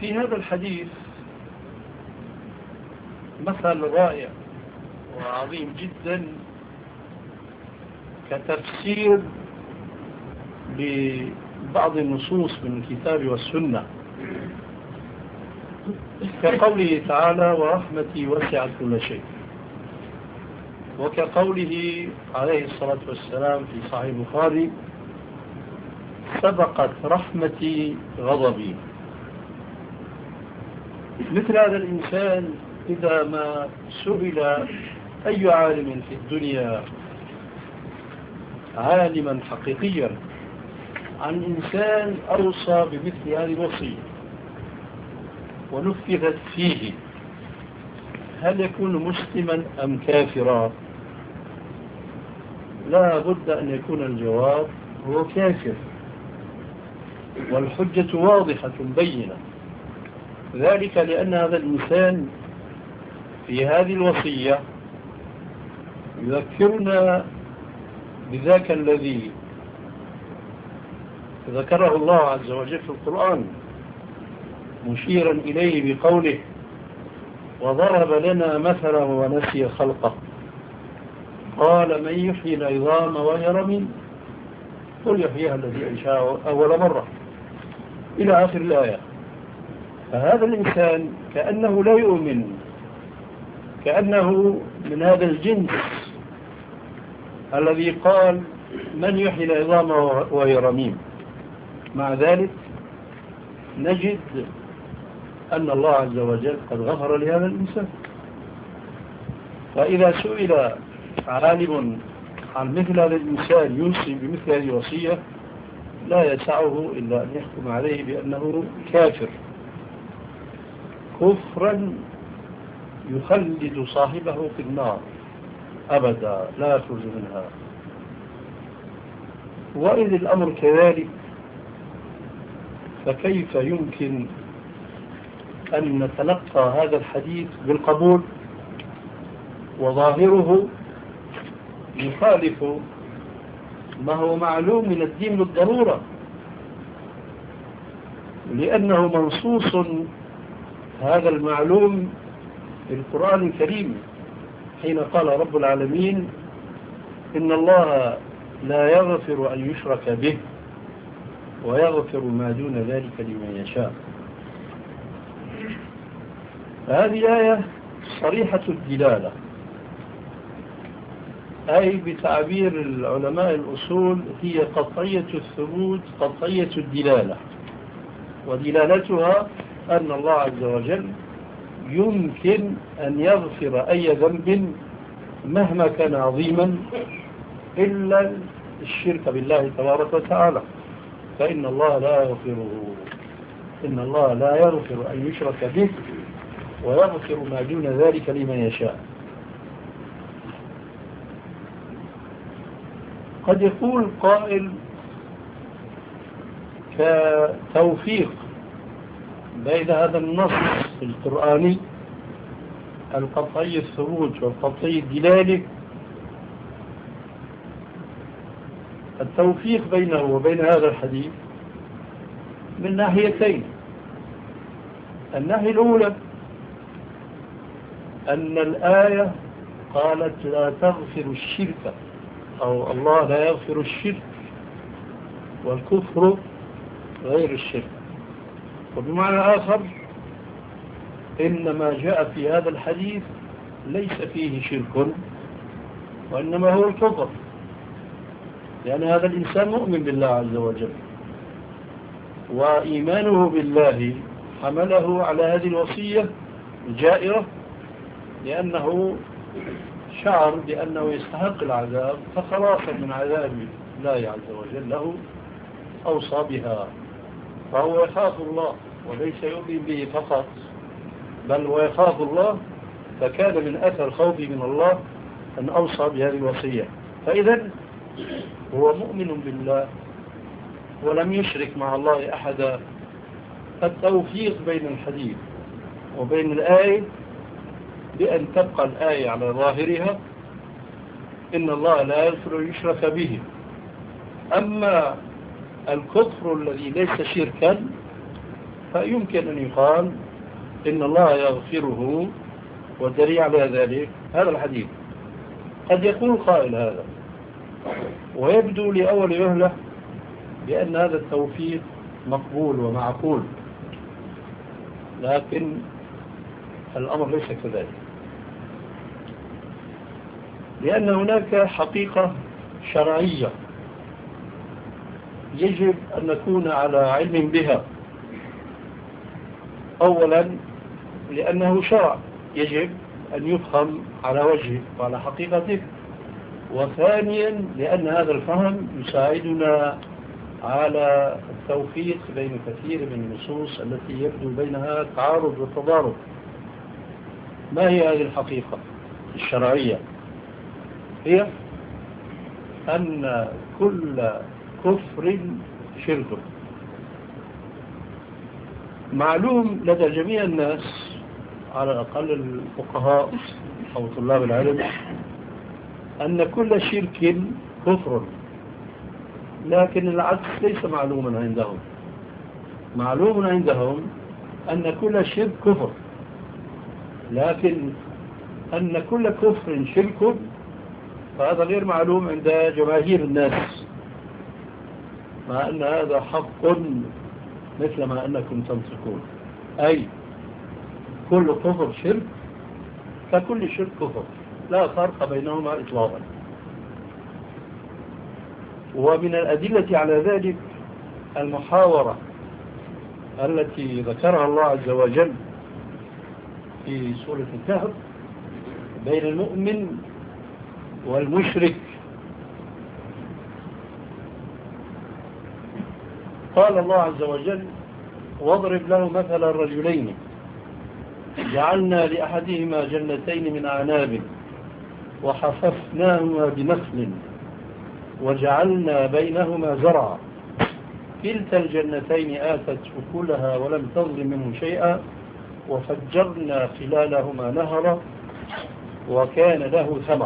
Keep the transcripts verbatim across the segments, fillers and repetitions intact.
في هذا الحديث مثل رائع وعظيم جدا كتفسير لبعض النصوص من الكتاب والسنة، كقوله تعالى: ورحمتي وسعت كل شيء، وكقوله عليه الصلاة والسلام في صحيح البخاري: سبقت رحمتي غضبي. مثل هذا الإنسان إذا ما سئل أي عالم في الدنيا عالما حقيقيا عن إنسان أوصى بمثل هذه الوصية ونفذت فيه، هل يكون مسلما أم كافرا؟ لا بد أن يكون الجواب هو كافر، والحجة واضحة بينة، ذلك لأن هذا الإنسان في هذه الوصية يذكرنا بذاك الذي ذكره الله عز وجل في القرآن مشيرا إليه بقوله: وضرب لنا مثلا ونسي خلقه قال من يحيي العظام وهي رميم قل يحييها الذي أنشأها أول مرة، إلى آخر الآية. فهذا الإنسان كأنه لا يؤمن، كأنه من هذا الجنس الذي قال من يحيي العظام وهي رميم. مع ذلك نجد أن الله عز وجل قد غفر لهذا الإنسان. فإذا سئل عالم عن مثل هذا الإنسان يوصي بمثل هذه الوصية لا يسعه إلا أن يحكم عليه بأنه كافر كفرا يخلد صاحبه في النار أبدا لا يخرج منها. وإذ الأمر كذلك فكيف يمكن أن نتلقى هذا الحديث بالقبول وظاهره يخالف ما هو معلوم من الدين بالضرورة، لأنه منصوص هذا المعلوم في القرآن الكريم حين قال رب العالمين: إن الله لا يغفر أن يشرك به ويغفر ما دون ذلك لمن يشاء. هذه آية صريحة الدلالة، أي بتعبير العلماء الأصول هي قطعية الثبوت قطعية الدلالة، ودلالتها أن الله عز وجل يمكن أن يغفر أي ذنب مهما كان عظيما إلا الشرك بالله تبارك وتعالى، فإن الله لا يغفره إن الله لا يغفر أن يشرك به ويغفر ما دون ذلك لمن يشاء. قد يقول قائل كتوفيق بين هذا النص القرآني القطعي الثبوت والقطعي الدلالة، التوفيق بينه وبين هذا الحديث من ناحيتين. الناحية الأولى أن الآية قالت لا تغفر الشرك، أو الله لا يغفر الشرك، والكفر غير الشرك. وبمعنى آخر إنما جاء في هذا الحديث ليس فيه شرك وإنما هو الكفر، لأن هذا الإنسان مؤمن بالله عز وجل، وإيمانه بالله حمله على هذه الوصية الجائرة، لأنه شعر بأنه يستحق العذاب، فخلاصا من عذاب الله عز وجل له أوصى بها، فهو يخاف الله وليس يؤمن به فقط، بل ويخاف الله، فكان من أثر خوفه من الله أن أوصى بهذه الوصية. فإذا هو مؤمن بالله ولم يشرك مع الله أحدا. التوفيق بين الحديث وبين الآية بأن تبقى الآية على ظاهرها: إن الله لا يغفر يشرك به. أما الكفر الذي ليس شركا فيمكن أن يقال إن الله يغفره، والدليل على ذلك هذا الحديث. قد يقول قائل هذا ويبدو لأول وهلة بأن هذا التوفيق مقبول ومعقول، لكن الأمر ليس كذلك، لأن هناك حقيقة شرعية يجب أن نكون على علم بها. أولا لأنه شرع يجب أن يفهم على وجهه وعلى حقيقته، وثانيا لأن هذا الفهم يساعدنا على التوفيق بين كثير من النصوص التي يبدو بينها تعارض وتضارب. ما هي هذه الحقيقة الشرعية؟ هي أن كل كفر شرك. معلوم لدى جميع الناس على الأقل الفقهاء أو طلاب العلم أن كل شرك كفر، لكن العكس ليس معلوما عندهم. معلوم عندهم أن كل شرك كفر، لكن أن كل كفر شرك فهذا غير معلوم عند جماهير الناس، مع أن هذا حق مثل ما أنكم تنطقون، أي كل كفر شرك فكل شرك كفر، لا فرق بينهما إطلاقا. ومن الأدلة على ذلك المحاورة التي ذكرها الله عز وجل في سورة الكهف بين المؤمن والمشرك. قال الله عز وجل: واضرب له مثل الرجلين جعلنا لأحدهما جنتين من أعناب وحففناهما بنخل وجعلنا بينهما زرعا كلتا الجنتين آتت أكلها ولم تظلم منه شيئا وفجرنا خلالهما نهرا وكان له ثمر.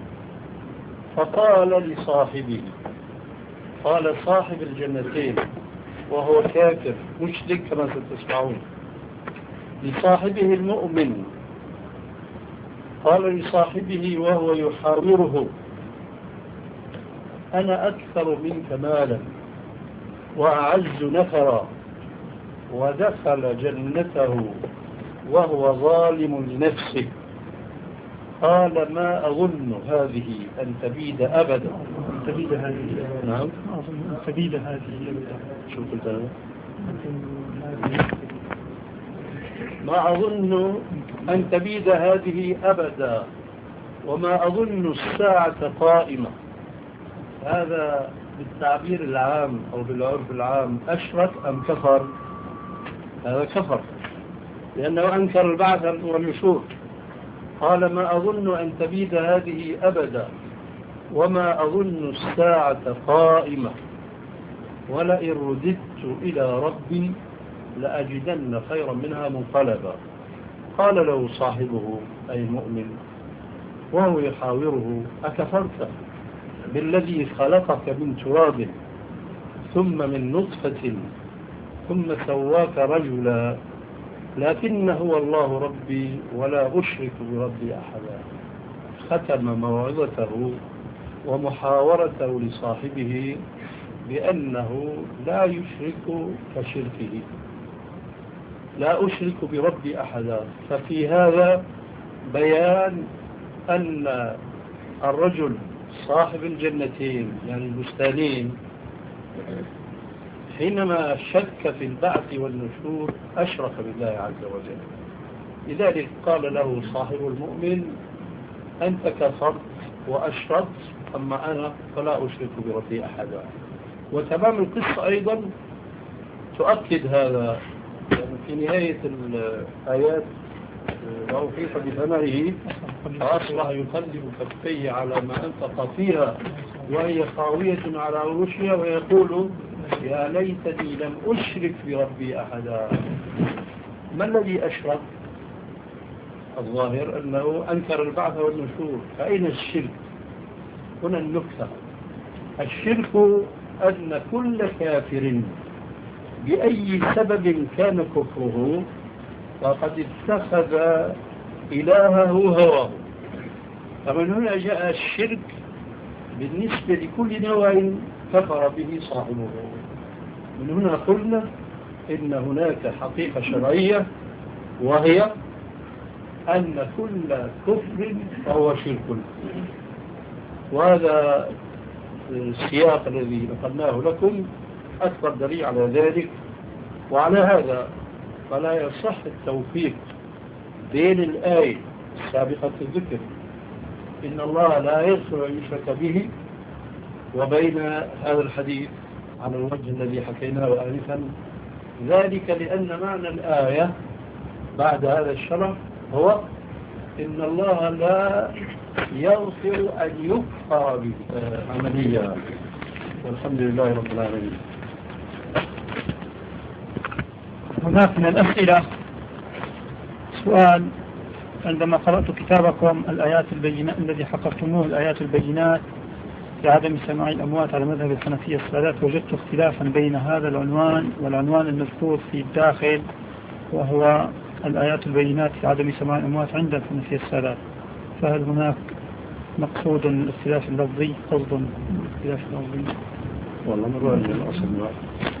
فقال لصاحبه، قال صاحب الجنتين وهو كافر مشرك كما ستسمعون، لصاحبه المؤمن، قال لصاحبه وهو يحاوره: أنا أكثر منك مالا وأعز نفرا. ودخل جنته وهو ظالم لنفسه قال: ما أظن هذه أن تبيد أبدا. أن تبيد هذه. نعم. ما أظن أن تبيد هذه أبدا. شو قلت أنا؟ ما أظن أن تبيد هذه أبدا وما أظن الساعة قائمة. هذا بالتعبير العام أو بالعرف العام أشرك أم كفر؟ هذا كفر، لأنه أنكر البعث والنشور. قال: ما أظن أن تبيد هذه أبدا وما أظن الساعة قائمة ولئن رددت إلى ربي لأجدن خيرا منها منقلبا. قال له صاحبه أي المؤمن وهو يحاوره: أكفرت بالذي خلقك من تراب ثم من نطفة ثم سواك رجلا لكن هو الله ربي ولا أشرك بربي أحدا. ختم موعظته ومحاورته لصاحبه بأنه لا يشرك كشركه، لا أشرك بربي أحدا. ففي هذا بيان أن الرجل صاحب الجنتين يعني البستانين حينما شك في البعث والنشور أشرك بالله عز وجل. لذلك قال له صاحب المؤمن: أنت كفرت وأشركت، أما أنا فلا أشرك بربي أحدا. وتمام القصة أيضا تؤكد هذا، يعني في نهاية الآيات: لو أحيط بثمره فأصبح يقلب كفيه على ما أنفق فيها وهي خاوية على عروشها ويقول: يا ليتني لم أشرك بربي أحدا. ما الذي أشرك؟ الظاهر أنه أنكر البعث والنشور. فأين الشرك؟ هنا النكتة. الشرك أن كل كافر بأي سبب كان كفره فقد اتخذ إلهه هواه. فمن هنا جاء الشرك بالنسبة لكل نوع كفر به صاحبه. من هنا قلنا إن هناك حقيقة شرعية، وهي أن كل كفر فهو شرك. وهذا السياق الذي نقلناه لكم أكبر دليل على ذلك. وعلى هذا فلا يصح التوفيق بين الآية السابقة الذكر إن الله لا يغفر أن يشرك به، وبين هذا الحديث على الوجه الذي حكيناه آنفا. ذلك لأن معنى الآية بعد هذا الشرف هو إن الله لا يغفر أن يكفر به عمليا. والحمد لله رب العالمين. هناك من الأسئلة سؤال: عندما قرأت كتابكم الآيات البينات الذي حققتموه الآيات البينات في عدم سماع الأموات على مذهب الحنفية السادات، وجدت اختلافا بين هذا العنوان والعنوان المذكور في الداخل، وهو الآيات البينات في عدم سماع الأموات عند الحنفية السادات. فهل هناك مقصود الاختلاف اللفظي، قصد الاختلاف اللفظي؟ والله ما رأيي الأصل